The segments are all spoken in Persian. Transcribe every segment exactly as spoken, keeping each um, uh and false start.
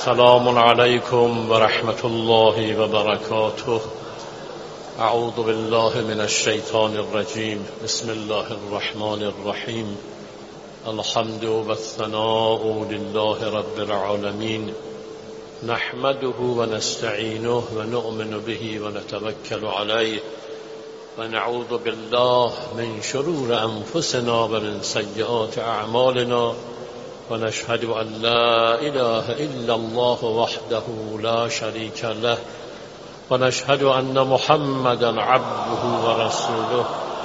سلام علیکم و رحمت الله و برکاته. اعوذ بالله من الشیطان الرجیم. بسم الله الرحمن الرحیم. الحمد والثناء لله رب العالمین. نحمده و نستعینه و نؤمن به و نتوکل علیه و نعوذ بالله من شرور انفسنا و من سیئات اعمالنا و نشهد ان لا اله الا الله وحده لا شریک له و نشهد ان محمدا عبده و رسوله.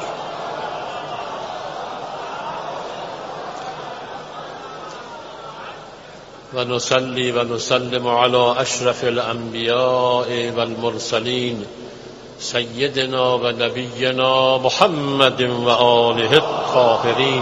و نصلی و نسلم علی اشرف الانبیاء والمرسلین سیدنا و نبینا محمد و آله الطاهرین.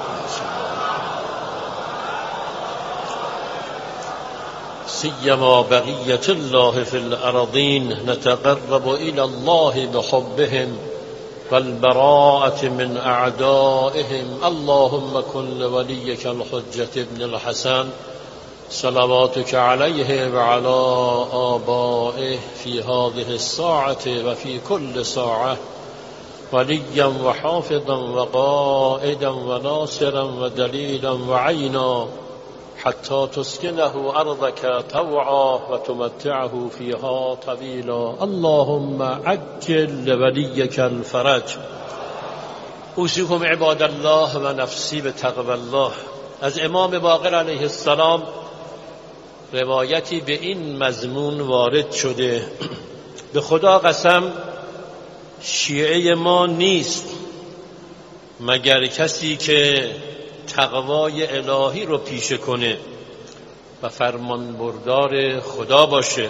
سیما بقیة الله فی الارضین نتقرب الى الله بحبهم والبراءة من اعدائهم. اللهم کن لولیک الحجة ابن الحسن صلواتك عليه وعلى آبائه في هذه الساعة وفي كل ساعة وليا وحافظا وقائدا وناصرا ودليلا وعينا حتى تسكنه أرضك طوعا وتمتعه فيها طويلا. اللهم عجل لوليك الفرج. أوصيكم عباد الله و نفسی بتقوى الله. از امام باقر علیه السلام روایتی به این مضمون وارد شده: به خدا قسم شیعه ما نیست مگر کسی که تقوای الهی رو پیشه کنه و فرمان بردار خدا باشه،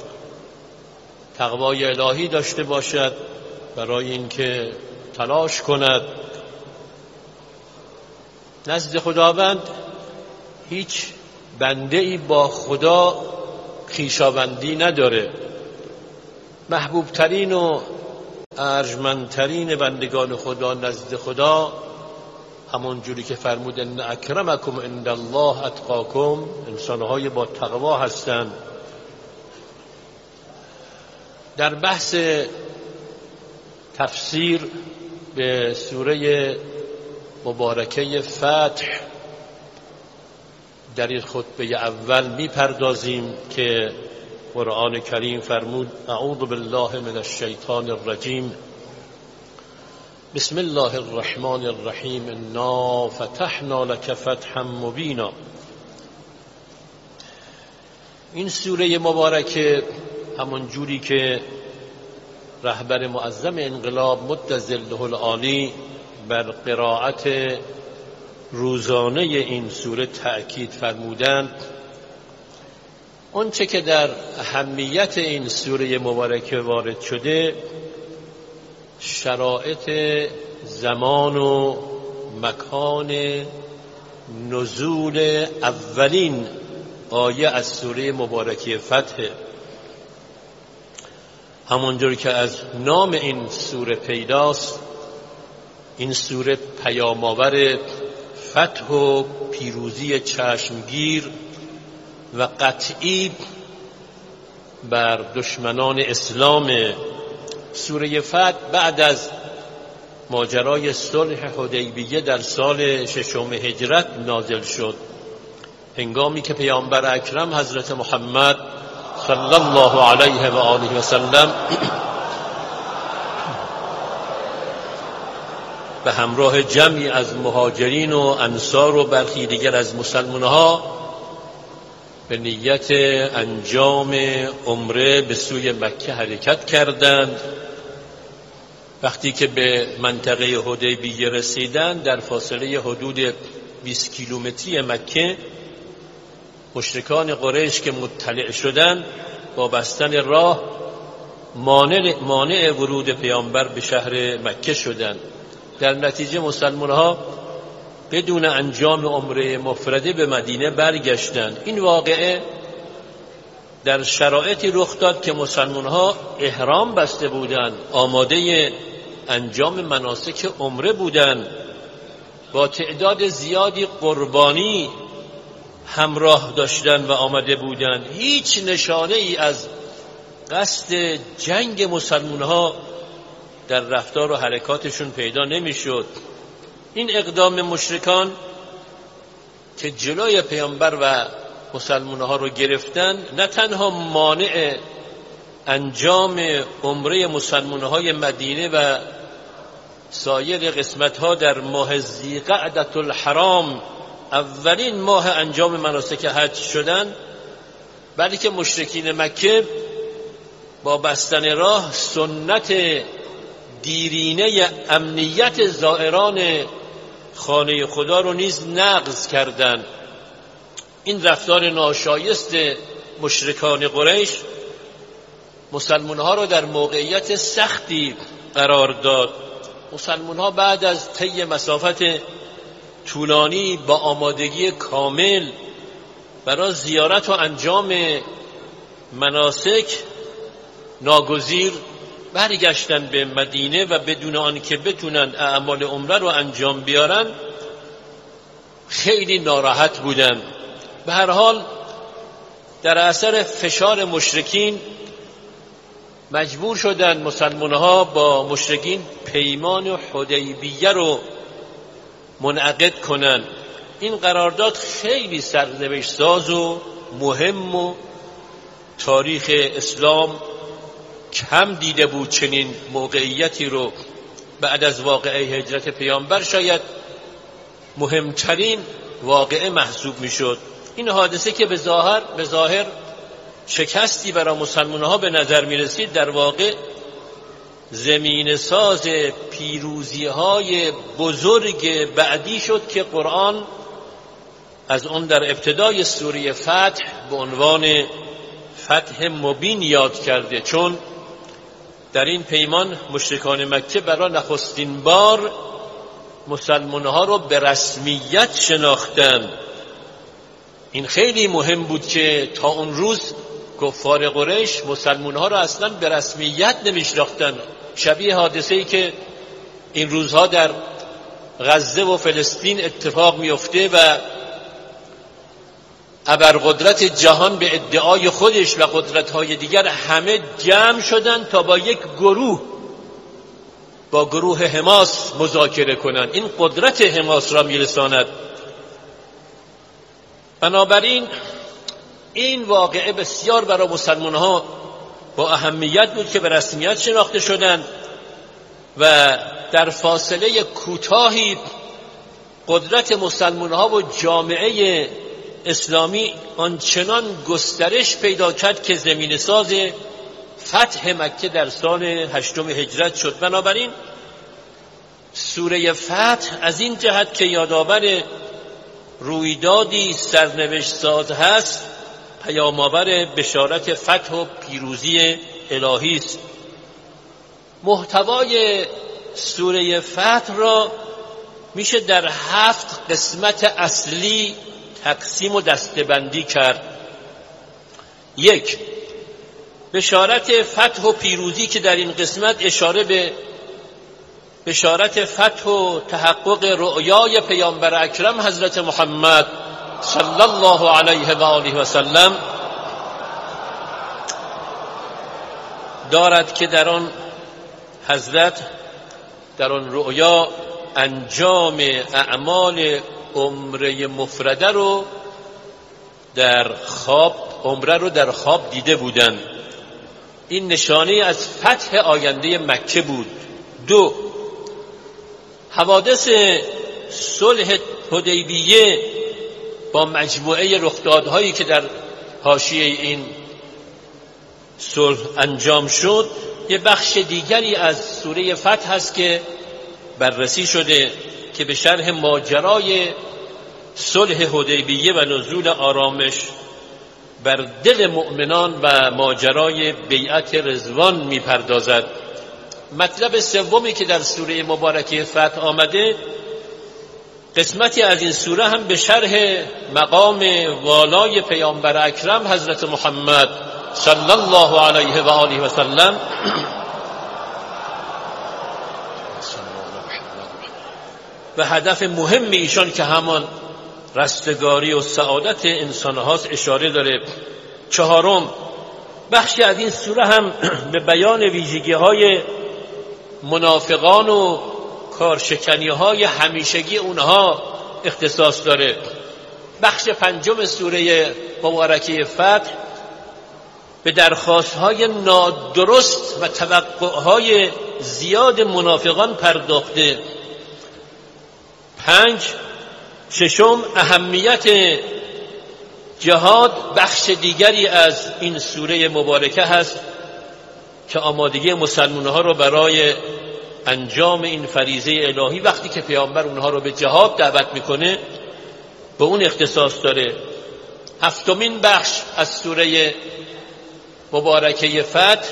تقوای الهی داشته باشد برای اینکه تلاش کند نزد خداوند هیچ بنده ای با خدا خویشاوندی نداره. محبوب ترین و ارجمندترین بندگان خدا نزد خدا همون جوری که فرمود ان اکرمکم عند الله اتقاکم، انسانهای با تقوا هستند. در بحث تفسیر به سوره مبارکه فتح در این خطبه اول میپردازیم که قرآن کریم فرمود: اعوذ بالله من الشیطان الرجیم. بسم الله الرحمن الرحیم. انا فتحنا لك فتحا مبینا. این سوره مبارکه همون جوری که رهبر معظم انقلاب مد ظله العالی بر قرائت روزانه این سوره تأکید فرمودند، آنچه که در اهمیت این سوره مبارکه وارد شده شرایط زمان و مکان نزول اولین آیه از سوره مبارکه فتح. همونجور که از نام این سوره پیداست، این سوره پیام‌آور فتح و پیروزی چشمگیر و قطعی بر دشمنان اسلام. سوره فتح بعد از ماجرای صلح حدیبیه در سال ششم هجرت نازل شد، هنگامی که پیامبر اکرم حضرت محمد صلی الله علیه و آله و سلم به همراه جمعی از مهاجرین و انصار و برخی دیگر از مسلمان‌ها به نیت انجام عمره به سوی مکه حرکت کردند. وقتی که به منطقه حدیبیه رسیدند، در فاصله حدود بیست کیلومتری مکه مشرکان قریش که مطلع شدند با بستن راه مانع, مانع ورود پیامبر به شهر مکه شدند. در نتیجه مسلمان‌ها بدون انجام عمره مفرده به مدینه برگشتند. این واقعه در شرایطی رخ داد که مسلمان‌ها احرام بسته بودند، آماده انجام مناسک عمره بودند، با تعداد زیادی قربانی همراه داشتن و آمده بودند. هیچ نشانه ای از قصد جنگ مسلمان ها در رفتار و حرکاتشون پیدا نمیشد. این اقدام مشرکان که جلوی پیامبر و مسلمان ها رو گرفتن نه تنها مانع انجام عمره مسلمان های مدینه و سایر قسمت ها در ماه ذی‌قعدة الحرام، اولین ماه انجام مناسک حج شدن، بلکه مشرکین مکه با بستن راه سنت دیرینه امنیت زائران خانه خدا رو نیز نقض کردند. این رفتار ناشایست مشرکان قریش مسلمان‌ها را در موقعیت سختی قرار داد. مسلمان‌ها بعد از طی مسافت طولانی با آمادگی کامل برای زیارت و انجام مناسک ناگزیر برگشتن به مدینه و بدون آنکه بتونن اعمال عمره رو انجام بیارن خیلی ناراحت بودن. به هر حال در اثر فشار مشرکین مجبور شدن مسلمان‌ها با مشرکین پیمان حدیبیه رو منعقد کنن. این قرارداد خیلی سرنوشت ساز و مهم و تاریخ اسلام کم دیده بود چنین موقعیتی رو. بعد از واقعه هجرت پیامبر شاید مهمترین واقعه محسوب میشد. این حادثه که به ظاهر به ظاهر شکستی برای مسلمان‌ها به نظر می رسید، در واقع زمین ساز پیروزی‌های بزرگ بعدی شد که قرآن از اون در ابتدای سوره فتح به عنوان فتح مبین یاد کرده، چون در این پیمان مشرکان مکه برای نخستین بار مسلمان‌ها رو به رسمیت شناختند. این خیلی مهم بود که تا اون روز کفار قریش مسلمان‌ها رو اصلاً به رسمیت نمی‌شناختند. شبیه حادثه‌ای که این روزها در غزه و فلسطین اتفاق می‌افته و ابرقدرت جهان به ادعای خودش و قدرت‌های دیگر همه جمع شدند تا با یک گروه با گروه حماس مذاکره کنند. این قدرت حماس را می‌رساند. بنابراین این واقعه بسیار برای مسلمان‌ها با اهمیت بود که به رسمیت شناخته شدند و در فاصله کوتاهی قدرت مسلمان‌ها و جامعه اسلامی آنچنان گسترش پیدا کرد که زمین ساز فتح مکه در سال هشتم هجرت شد. بنابراین سوره فتح از این جهت که یادآور رویدادی سرنوشت ساز هست، پیام‌آور بشارت فتح و پیروزی الهی است. محتوای سوره فتح را میشه در هفت قسمت اصلی تقسیم و دسته‌بندی کرد. یک، بشارت فتح و پیروزی که در این قسمت اشاره به بشارت فتح و تحقق رؤیای پیامبر اکرم حضرت محمد صلی الله علیه و آله و سلم دارد که در آن حضرت در آن رؤیا انجام اعمال عمره مفرده رو در خواب عمره رو در خواب دیده بودند. این نشانه از فتح آینده مکه بود. دو، حوادث صلح حدیبیه با مجموعه رخدادهایی که در حاشیه این صلح انجام شد یه بخش دیگری از سوره فتح است که بررسی شده که به شرح ماجرای صلح حدیبیه و نزول آرامش بر دل مؤمنان و ماجرای بیعت رضوان میپردازد. مطلب سومی که در سوره مبارکه فتح آمده، قسمتی از این سوره هم به شرح مقام والای پیامبر اکرم حضرت محمد صلی الله علیه و آله و سلم و هدف مهم ایشان که همان رستگاری و سعادت انسان هاست اشاره داره. چهارم، بخشی از این سوره هم به بیان ویژگی های منافقان و کارشکنی های همیشگی اونها اختصاص داره. بخش پنجم سوره مبارکه فتح به درخواست های نادرست و توقع های زیاد منافقان پرداخته. پنج، ششم، اهمیت جهاد بخش دیگری از این سوره مبارکه هست که آمادگی مسلمان‌ها رو برای انجام این فریضه الهی وقتی که پیامبر اونها رو به جهاد دعوت میکنه به اون اختصاص داره. هفتمین بخش از سوره مبارکه فتح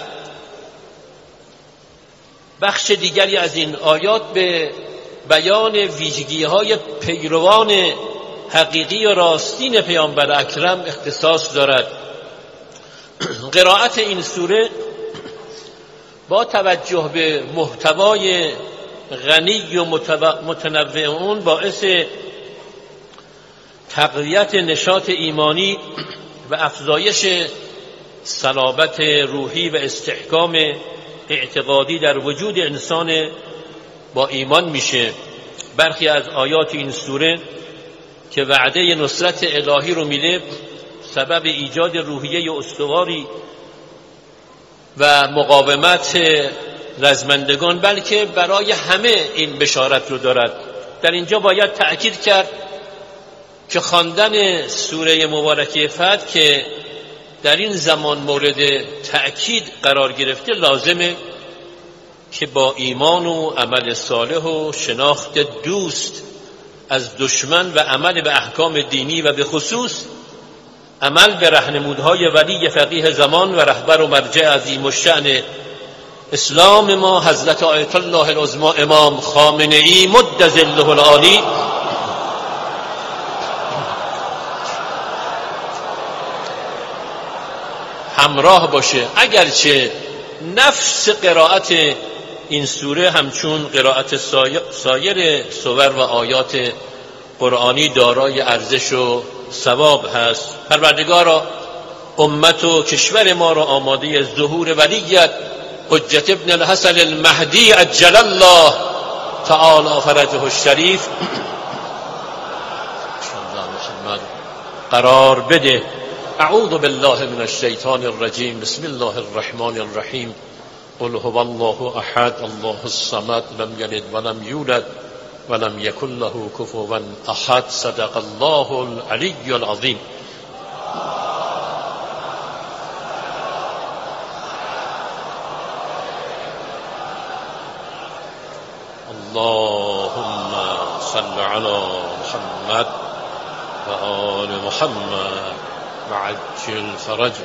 بخش دیگری از این آیات به بیان ویژگی‌های پیروان حقیقی و راستین پیامبر اکرم اختصاص دارد. قرائت این سوره با توجه به محتوای غنی و متنوع اون باعث تقویت نشاط ایمانی و افزایش صلابت روحی و استحکام اعتقادی در وجود انسان با ایمان میشه. برخی از آیات این سوره که وعده نصرت الهی رو میده سبب ایجاد روحیه استواری و مقاومت رزمندگان بلکه برای همه این بشارت رو دارد. در اینجا باید تأکید کرد که خواندن سوره مبارکه فتح که در این زمان مورد تأکید قرار گرفته لازمه که با ایمان و عمل صالح و شناخت دوست از دشمن و عمل به احکام دینی و به خصوص عمل به راهنمودهای ولی فقیه زمان و رهبر و مرجع عظیم الشأن اسلام ما حضرت آیت الله العظمی امام خامنه ای مد ظله العالی همراه باشه. اگرچه نفس قرائت این سوره همچون قرائت سایر سور و آیات قرآنی دارای ارزش و ثواب هست. پروردگارا امت و کشور ما را آماده ظهور ولیت حجت ابن الحسن المهدی عجل الله تعالی فرجه الشریف قرار بده. اعوذ بالله من الشیطان الرجیم. بسم الله الرحمن الرحیم. قل هو الله احد الله الصمد لم یلد ولم یولد ولم یکن له کفوا احد. صدق الله العلی العظیم. اللهم صل على محمد و آل محمد وعجل فرجه.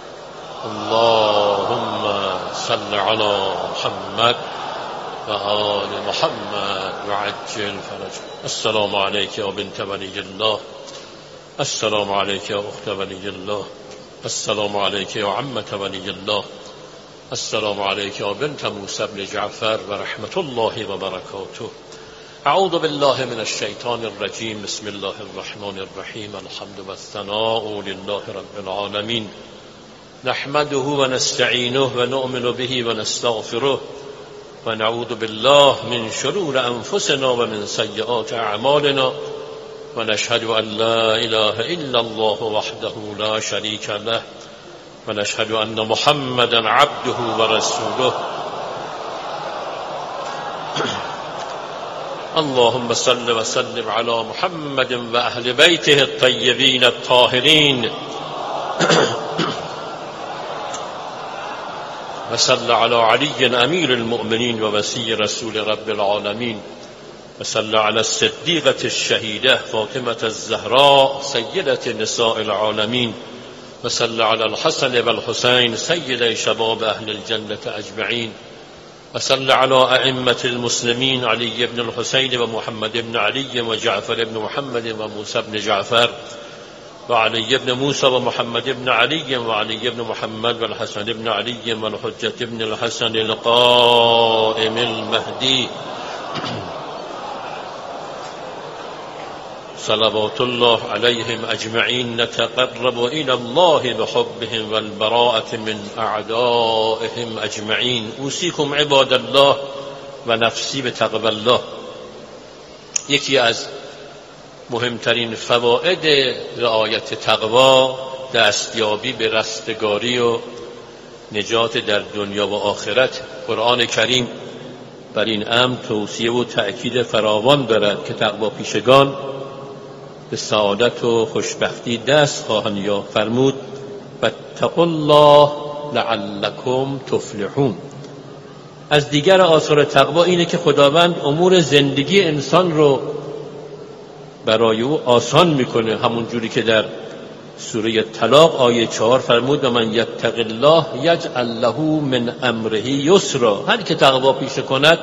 اللهم صل على محمد و آل محمد وعجل فرجه. السلام عليك يا بنت ولي الله. السلام عليك يا أخت ولي الله. السلام عليك يا عمة ولي الله. السلام عليك يا بنت موسى بن جعفر ورحمة الله وبركاته. اعوذ بالله من الشيطان الرجيم. بسم الله الرحمن الرحيم. الحمد والثناء لله رب العالمين. نحمده ونستعينه ونؤمن به ونستغفره ونعوذ بالله من شرور أنفسنا ومن سيئات أعمالنا ونشهد أن لا إله إلا الله وحده لا شريك له ونشهد أن محمدا عبده ورسوله. اللهم صل وسلم على محمد وأهل بيته الطيبين الطاهرين وصل على علي أمير المؤمنين ووصي رسول رب العالمين وصل على الصديقة الشهيدة فاطمة الزهراء سيدة نساء العالمين وصل على الحسن والحسين سيدي شباب أهل الجنة أجمعين وصل على أئمة المسلمين علي بن الحسين ومحمد بن علي وجعفر بن محمد وموسى بن جعفر وعلي بن موسى ومحمد بن علي وعلي بن محمد والحسن بن علي والحجة بن الحسن القائم المهدي صلوات الله علیهم اجمعین نتقرب الى الله بحبهم والبراءة من اعدائهم اجمعین. اوصیکم عباد الله و نفسی بتقوی الله. یکی از مهمترین فواید رعایت تقوا دستیابی به رستگاری و نجات در دنیا و آخرت. قرآن کریم بر این امر توصیه و تأکید فراوان دارد که تقوا پیشگان به سعادت و خوشبختی دست خواهند یافت. فرمود واتقوا الله لعلکم تفلحون. از دیگر آثار تقوا اینه که خداوند امور زندگی انسان رو برای او آسان میکنه، همون جوری که در سوره طلاق آیه چهار فرمود و من یتق الله یجعل له من امره یسرا. هر که تقوا پیشه کند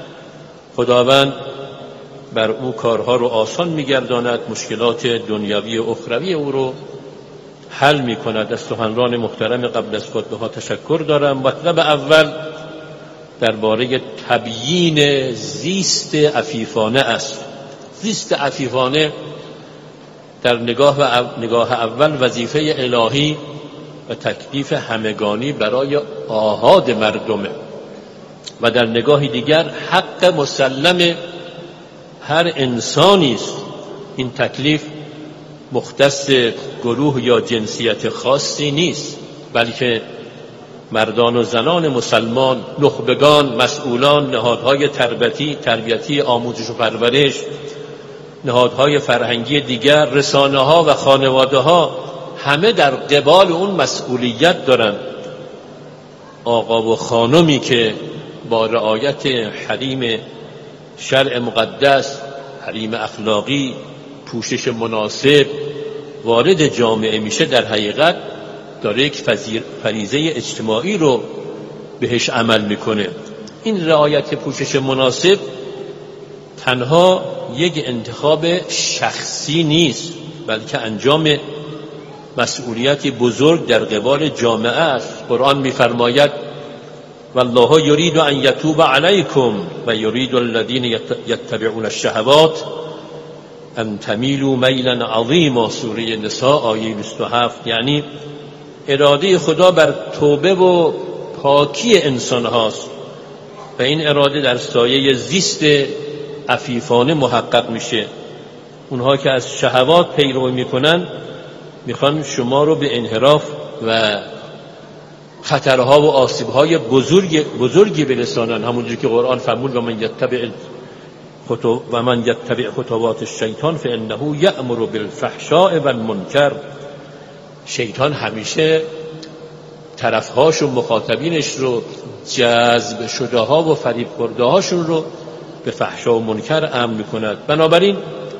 خداوند بر او کارها رو آسان میگرداند، مشکلات دنیوی و اخروی او رو حل میکند. از سخنران محترم قبل از خطبه ها تشکر دارم. مطلب اول درباره تبیین زیست عفیفانه است. زیست عفیفانه در نگاه و نگاه اول وظیفه الهی و تکلیف همگانی برای آحاد مردمه و در نگاه دیگر حق مسلم هر انسانی است. این تکلیف مختص گروه یا جنسیت خاصی نیست، بلکه مردان و زنان مسلمان، نخبگان، مسئولان، نهادهای تربیتی، تربیتی، آموزش و پرورش، نهادهای فرهنگی دیگر، رسانه‌ها و خانواده‌ها همه در قبال اون مسئولیت دارند. آقا و خانمی که با رعایت حریم شرع مقدس، حریم اخلاقی، پوشش مناسب وارد جامعه میشه، در حقیقت داره یک فریضه اجتماعی رو بهش عمل میکنه. این رعایت پوشش مناسب تنها یک انتخاب شخصی نیست، بلکه انجام مسئولیتی بزرگ در قبال جامعه است. قرآن می‌فرماید والله یرید ان یتوب علیکم و یرید الذین یتبعون الشهوات ان تمیلوا میلا عظیما. سوره نساء آیه بیست و هفت. یعنی اراده خدا بر توبه و پاکی انسان هاست و این اراده در سایه زیست عفیفانه محقق میشه. اونها که از شهوات پیروی میکنن میخوان شما رو به انحراف و خطرها و آسیبهای بزرگ بزرگی برسانن، همونجوری که قرآن فرمود و من یتبع خطو و من یتبع خطوات الشیطان فانه یأمر بالفحشاء والمنکر. شیطان همیشه طرفهاش و مخاطبینش رو، جذب شده ها و فریب خورده هاشون رو به فحشا و منکر امر میکند. بنابراین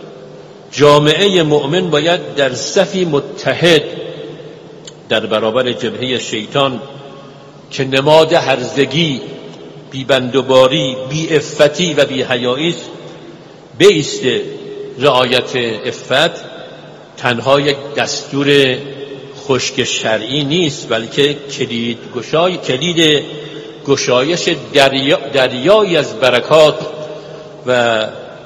جامعه مؤمن باید در صفی متحد در برابر جبهه شیطان که نماد هرزگی، بیبندوباری، بی‌عفتی و بی‌حیایی است بایسته. رعایت عفت تنها یک دستور خشک شرعی نیست، بلکه کلید گشای کلید گشایش دریا دریایی از برکات و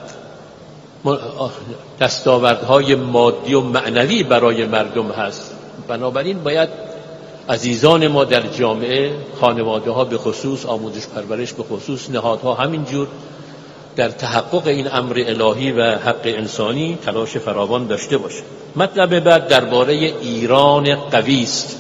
دستاوردهای مادی و معنوی برای مردم هست. بنابراین باید عزیزان ما در جامعه، خانواده ها به خصوص، آموزش پرورش به خصوص، نهادها همینجور در تحقق این امر الهی و حق انسانی تلاش فراوان داشته باشه. مطلب بعد درباره ایران قوی است.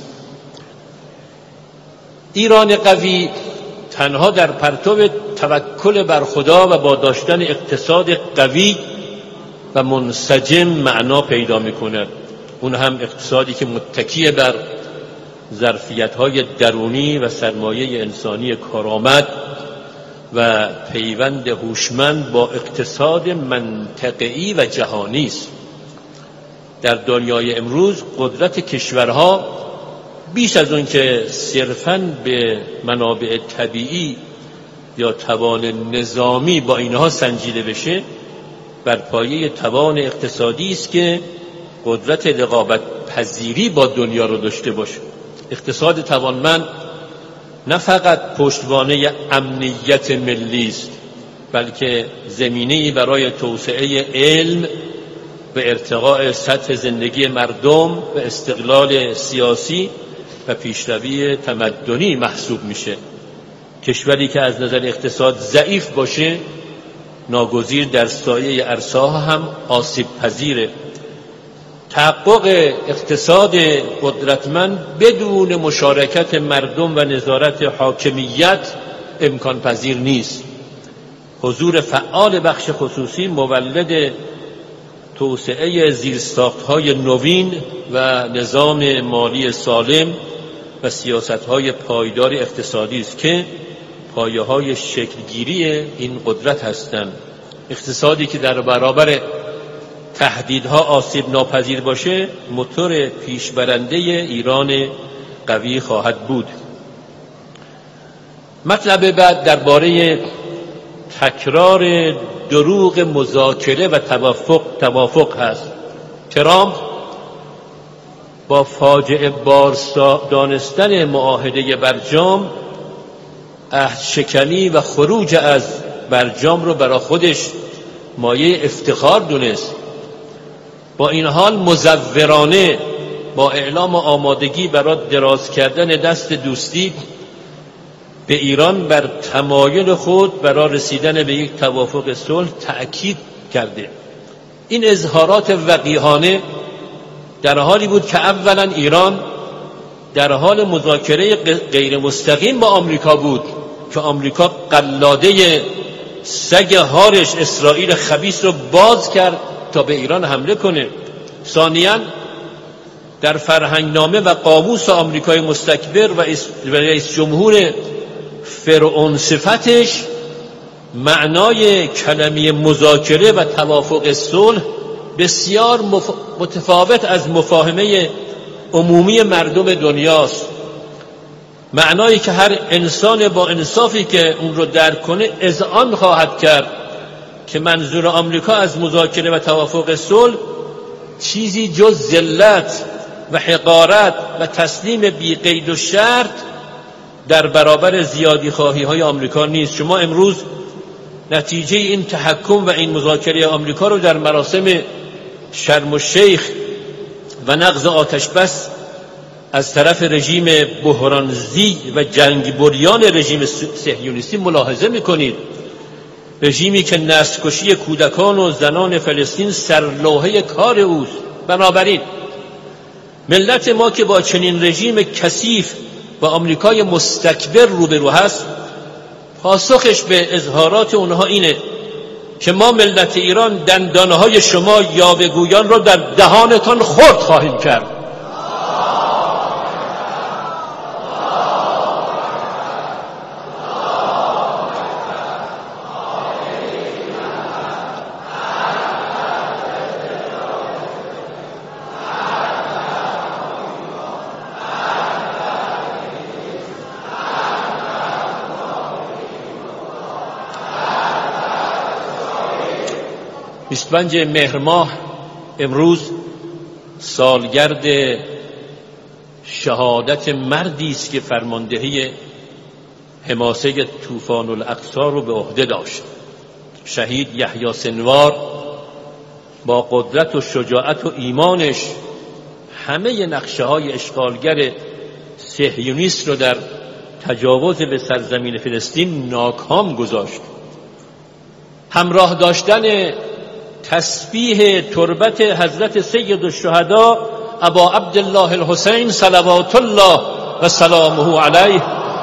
ایران قوی تنها در پرتو توکل بر خدا و با داشتن اقتصاد قوی و منسجم معنا پیدا می‌کند. اون هم اقتصادی که متکی بر ظرفیت‌های درونی و سرمایه انسانی کارآمد و پیوند هوشمند با اقتصاد منطقه‌ای و جهانی است. در دنیای امروز قدرت کشورها بیش از اون که صرفاً به منابع طبیعی یا توان نظامی با اینها سنجیده بشه، بر پایه توان اقتصادی است که قدرت رقابت پذیری با دنیا رو داشته باشه. اقتصاد توانمند نه فقط پشتوانه امنیت ملی است، بلکه زمینه‌ای برای توسعه علم به ارتقاء سطح زندگی مردم و استقلال سیاسی و پیشروی تمدنی محسوب میشه. کشوری که از نظر اقتصاد ضعیف باشه ناگزیر در سایه عرصه‌ها هم آسیب پذیره. تحقق اقتصاد قدرتمند بدون مشارکت مردم و نظارت حاکمیت امکان پذیر نیست. حضور فعال بخش خصوصی مولد توسعه زیرساخت‌های نوین و نظام مالی سالم و سیاست‌های پایدار اقتصادی است که پایه‌های شکلگیری این قدرت هستند. اقتصادی که در برابر تهدیدها آسیب ناپذیر باشه موتور پیشبرنده ایران قوی خواهد بود. مطلب بعد درباره تکرار دروغ مذاکره و توافق توافق هست. ترامپ با فاجعه بار دانستن معاهده برجام عهد شکنی و خروج از برجام رو برای خودش مایه افتخار دونست. با این حال مزورانه با اعلام آمادگی برای دراز کردن دست دوستی به ایران بر تمایل خود برای رسیدن به یک توافق صلح تأکید کرده. این اظهارات وقیحانه در حالی بود که اولا ایران در حال مذاکره غیر مستقیم با آمریکا بود که آمریکا قلاده سگ هارش اسرائیل خبیث رو باز کرد تا به ایران حمله کنه. ثانیاً در فرهنگنامه و قاموس آمریکای مستکبر و رئیس جمهور فرعون صفتش معنای کلمه مذاکره و توافق صلح بسیار متفاوت از مفاهمه عمومی مردم دنیاست. معنایی که هر انسان با انصافی که اون رو درک کنه اذعان خواهد کرد که منظور آمریکا از مذاکره و توافق صلح چیزی جز ذلت و حقارت و تسلیم بی قید و شرط در برابر زیادی خواهی های آمریکا نیست. شما امروز نتیجه این تحکم و این مذاکره آمریکا رو در مراسم شرم الشیخ و نقض آتش بس از طرف رژیم بحرانزی و جنگ بریان رژیم صهیونیستی ملاحظه میکنید. رژیمی که نسل‌کشی کودکان و زنان فلسطین سرلوحه کار اوست. بنابراین ملت ما که با چنین رژیم کثیف و آمریکای مستکبر روبرو هست، پاسخش به اظهارات اونها اینه که ما ملت ایران دندانه‌های شما یاوه‌گویان را در دهانتان خرد خواهیم کرد. بیست و پنج مهر ماه امروز سالگرد شهادت مردی است که فرماندهی حماسه طوفان الاقصی رو به عهده داشت. شهید یحیی سنوار با قدرت و شجاعت و ایمانش همه نقشه های اشغالگر صهیونیست رو در تجاوز به سرزمین فلسطین ناکام گذاشت. همراه داشتن تسبیح تربت حضرت سید الشهدا ابا عبدالله الحسین صلوات الله و سلامه علیه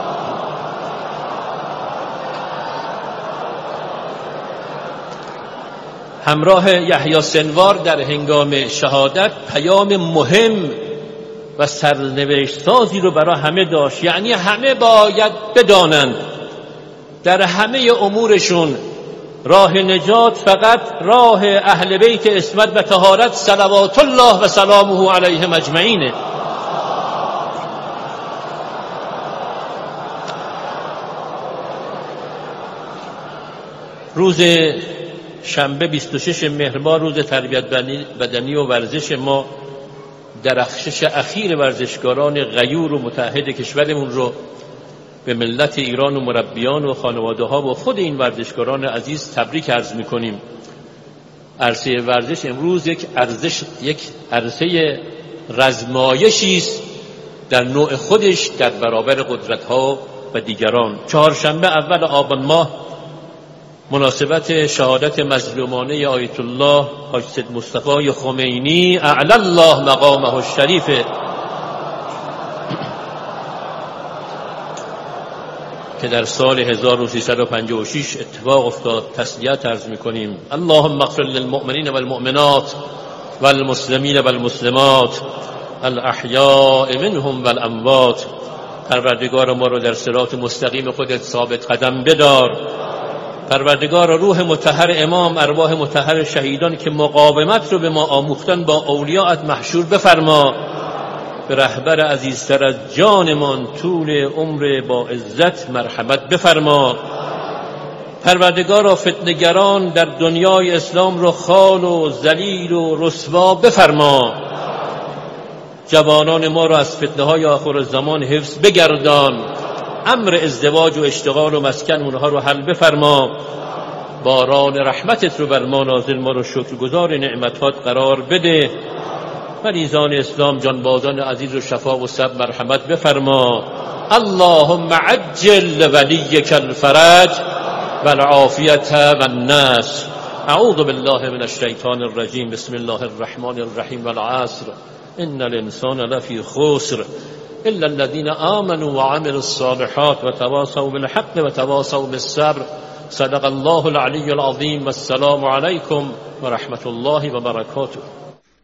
همراه یحیی سنوار در هنگام شهادت پیام مهم و سرنوشت سازی رو برای همه داشت. یعنی همه باید بدانند در همه امورشون راه نجات فقط راه اهل بیت عصمت و طهارت صلوات الله و سلامه علیهم اجمعین. روز شنبه بیست و شش مهر ماه روز تربیت بدنی و ورزش ما درخشش اخیر ورزشکاران غیور و متحد کشورمون رو به ملت ایران و مربیان و خانواده ها و خود این ورزشکاران عزیز تبریک عرض میکنیم. عرصه ورزش امروز یک ارزش یک عرصه رزمایشی است در نوع خودش در برابر قدرت‌ها و دیگران. چهارشنبه اول آبان ماه مناسبت شهادت مظلومانه آیت الله حاج سید مصطفی خمینی اعلی الله مقامه الشریف که در سال هزار و سیصد و پنجاه و شش اتفاق افتاد تسلیت عرض می‌کنیم. اللهم اغفر للمؤمنین والمؤمنات والمسلمین والمسلمات الاحیاء منهم والاموات. پروردگار ما رو در صراط مستقیم خودت ثابت قدم بدار. پروردگار روح مطهر امام، ارواح مطهر شهیدان که مقاومت رو به ما آموختن با اولیاءت محشور بفرما. به رهبر عزیزتر از جانمان طول عمر با عزت مرحمت بفرما. پروردگارا فتنه‌گران در دنیای اسلام رو خال و ذلیل و رسوا بفرما. جوانان ما رو از فتنه‌های آخر زمان حفظ بگردان. امر ازدواج و اشتغال و مسکن اونها رو حل بفرما. باران رحمتت رو بر ما نازل، ما رو شکرگزار نعمتات قرار بده. مریضان اسلام جانبازان عزیز و شفا و صبر مرحمت بفرما. اللهم عجل ولیک الفرج والعافیت والنصر. اعوذ بالله من الشیطان الرجیم. بسم الله الرحمن الرحیم. والعصر ان الانسان لفی خسر الا الذين آمنوا وعملوا الصالحات وتواصوا بالحق وتواصوا بالصبر. صدق الله العلی العظیم. والسلام علیکم ورحمة الله وبرکاته.